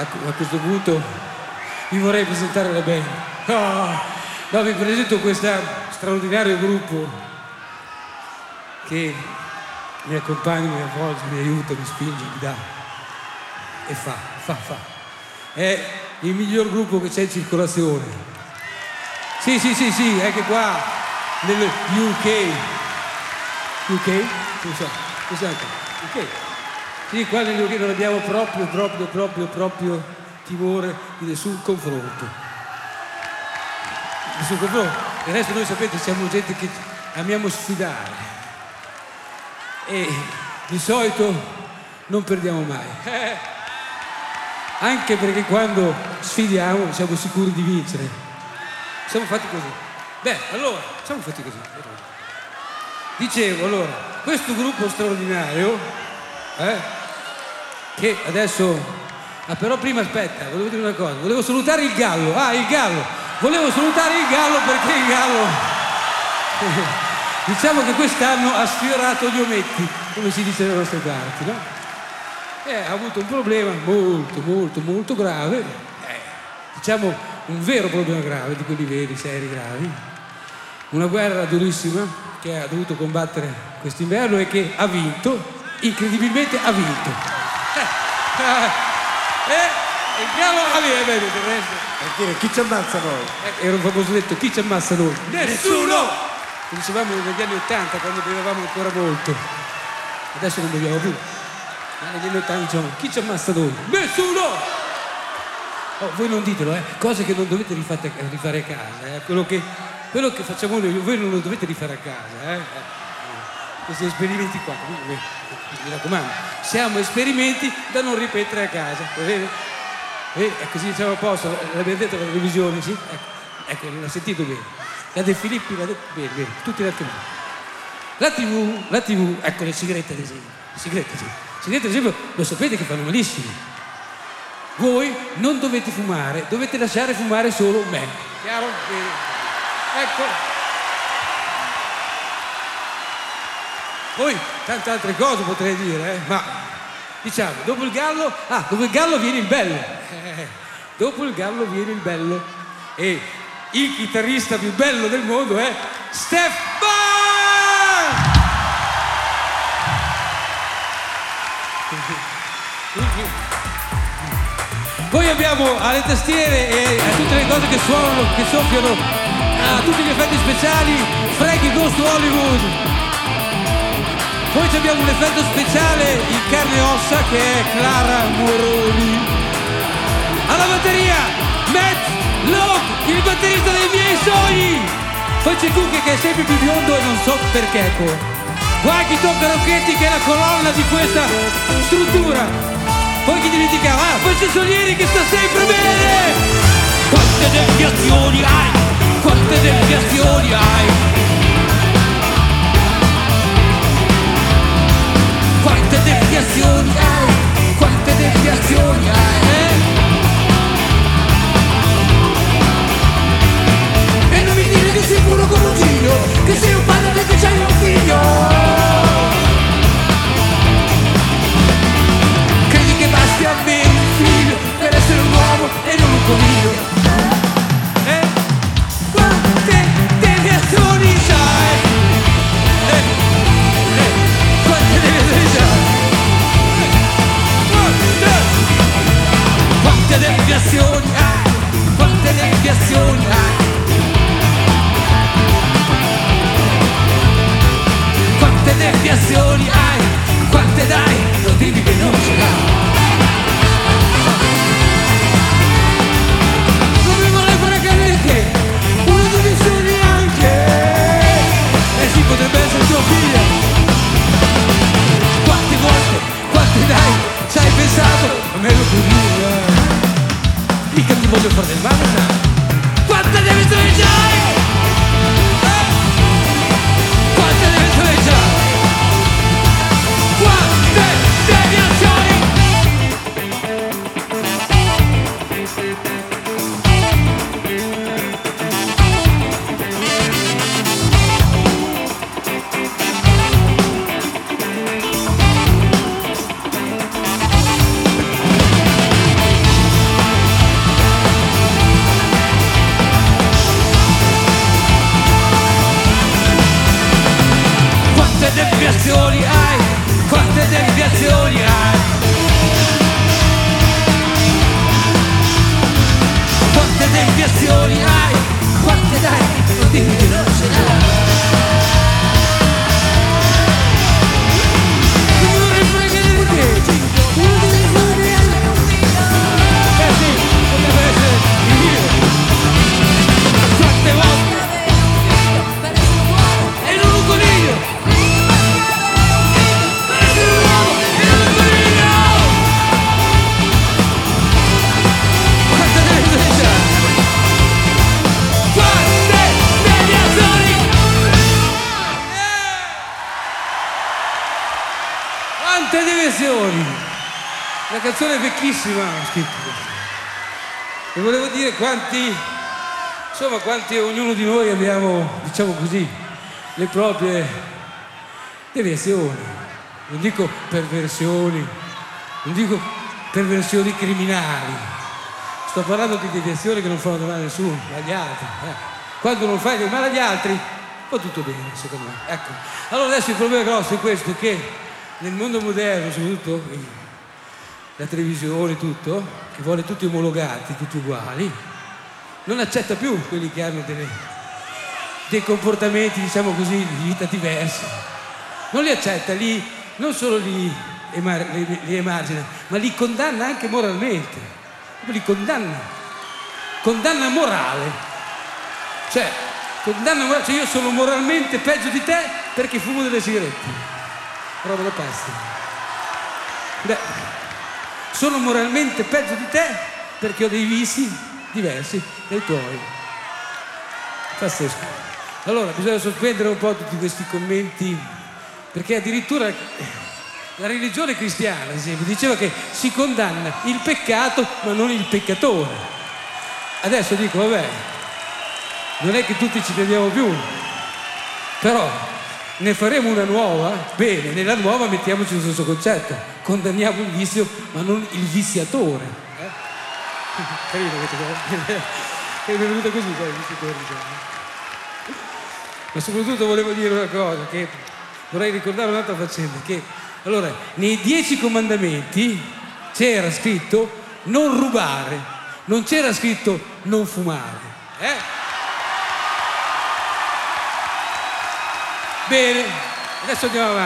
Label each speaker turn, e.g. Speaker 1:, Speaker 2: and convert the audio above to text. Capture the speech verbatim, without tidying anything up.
Speaker 1: A questo punto vi vorrei presentare la band. Oh, no, vi presento questo straordinario gruppo che mi accompagna, mi avvolge, mi aiuta, mi spinge, mi dà e fa, fa, fa. È il miglior gruppo che c'è in circolazione. Sì, sì, sì, sì, anche qua nel U K. U K? Non so, esatto, U K. Sì, qua nel U K non abbiamo proprio, proprio, proprio, proprio timore di nessun confronto. Nessun confronto. Del resto noi sapete, siamo gente che amiamo sfidare. E di solito non perdiamo mai. Eh. Anche perché quando sfidiamo siamo sicuri di vincere. Siamo fatti così. Beh, allora, siamo fatti così. Dicevo, allora, questo gruppo straordinario, eh, che adesso... Ah, però prima aspetta, volevo dire una cosa, volevo salutare il Gallo. Ah, il Gallo! Volevo salutare il Gallo perché il Gallo... diciamo che quest'anno ha sfiorato gli ometti, come si dice dalle nostre parti, no? E ha avuto un problema molto, molto, molto grave, eh, diciamo un vero problema grave, di quelli veri, seri, gravi. Una guerra durissima che ha dovuto combattere quest'inverno e che ha vinto, incredibilmente ha vinto. Eh, eh, E il Gallo aveva bene del resto.
Speaker 2: Perché chi ci ammazza noi?
Speaker 1: Eh, era un famoso detto, chi ci ammazza noi? Nessuno! Lo dicevamo negli anni Ottanta quando bevevamo ancora molto. Adesso non beviamo più. Ma negli anni Ottanta dicevamo, chi ci ammazza noi? Nessuno! Oh, voi non ditelo, eh, cose che non dovete rifate, rifare a casa, eh. Quello che, quello che facciamo noi, voi non lo dovete rifare a casa, eh. Questi esperimenti qua, mi raccomando, siamo esperimenti da non ripetere a casa, vedete? E così diciamo a posto, l'abbiamo detto alla televisione, sì? Ecco, ecco, l'ha sentito bene. La De Filippi l'ha detto bene, bene, tutti l'hanno capito. La tivù, la tivù, ecco le sigarette ad esempio, le sigarette, sì. Le sigarette ad esempio lo sapete che fanno malissimo. Voi non dovete fumare, dovete lasciare fumare solo me. Chiaro? Bene. Ecco. Poi tante altre cose potrei dire, eh? Ma diciamo, dopo il Gallo, ah, dopo il Gallo viene il bello. Eh, dopo il Gallo viene il bello. E il chitarrista più bello del mondo è Stef Ban! Poi abbiamo alle tastiere e a tutte le cose che suonano, che soffiano, a tutti gli effetti speciali, Frankie Goes to Hollywood. Poi abbiamo un effetto speciale in carne e ossa che è Clara Moroni. Alla batteria, Matt Locke, il batterista dei miei sogni. Poi c'è Cucchi che è sempre più biondo e non so perché. Qua chi tocca Rocchetti che è la colonna di questa struttura. Poi chi dimenticava, ah, poi c'è Solieri che sta sempre bene. Quante deviazioni hai, quante deviazioni hai. Quante deviazioni hai, quante deviazioni hai, eh? E non mi dire che sei puro come un figlio, che sei un padre perché c'hai un figlio. Credi che basti avere un figlio per essere un uomo e non un coniglio, eh? Quante deviazioni sai, eh? Quante deviazioni hai, quante deviazioni hai, quante deviazioni hai, quante dai, non dimmi che non ce l'hai. Non mi vuole fare cadere, una deviazione anche, e si potrebbe essere tua figlia. Quante volte, quante dai, ci hai pensato, a me lo puoi dire. Mica ti voglio fare del male, sai? Quante deviazioni c'hai? Eh? Quante deviazioni c'hai? Quante deviazioni? deviazioni hai, quante dai, non dimmi che non ce l'hai. Quante dimensioni! La canzone è vecchissima, ho scritto. E volevo dire quanti, insomma, quanti ognuno di noi abbiamo, diciamo così, le proprie deviazioni. Non dico perversioni, non dico perversioni criminali. Sto parlando di deviazioni che non fanno del male a nessuno, agli altri. Eh. Quando non fai del male agli altri, va tutto bene, secondo me. Ecco. Allora adesso il problema grosso è questo, che nel mondo moderno, soprattutto la televisione, tutto, che vuole tutti omologati, tutti uguali, non accetta più quelli che hanno delle, dei comportamenti, diciamo così, di vita diversi. Non li accetta, li, non solo li, emar, li, li emargina, ma li condanna anche moralmente. Li condanna. Condanna morale. Cioè, condanna morale, cioè io sono moralmente peggio di te perché fumo delle sigarette. Roba da pasti. Beh, sono moralmente peggio di te perché ho dei vizi diversi dai tuoi. Pazzesco. Allora bisogna sospendere un po' tutti questi commenti, perché addirittura la religione cristiana, ad esempio, diceva che si condanna il peccato ma non il peccatore. Adesso dico, vabbè, non è che tutti ci crediamo più, però ne faremo una nuova, bene, nella nuova mettiamoci lo stesso concetto, condanniamo il vizio ma non il viziatore. Eh? Carino che è venuto così, poi il viziatore, diciamo. Ma soprattutto volevo dire una cosa, che vorrei ricordare un'altra faccenda, che allora nei dieci comandamenti c'era scritto non rubare, non c'era scritto non fumare. Eh? Bene, adesso andiamo avanti.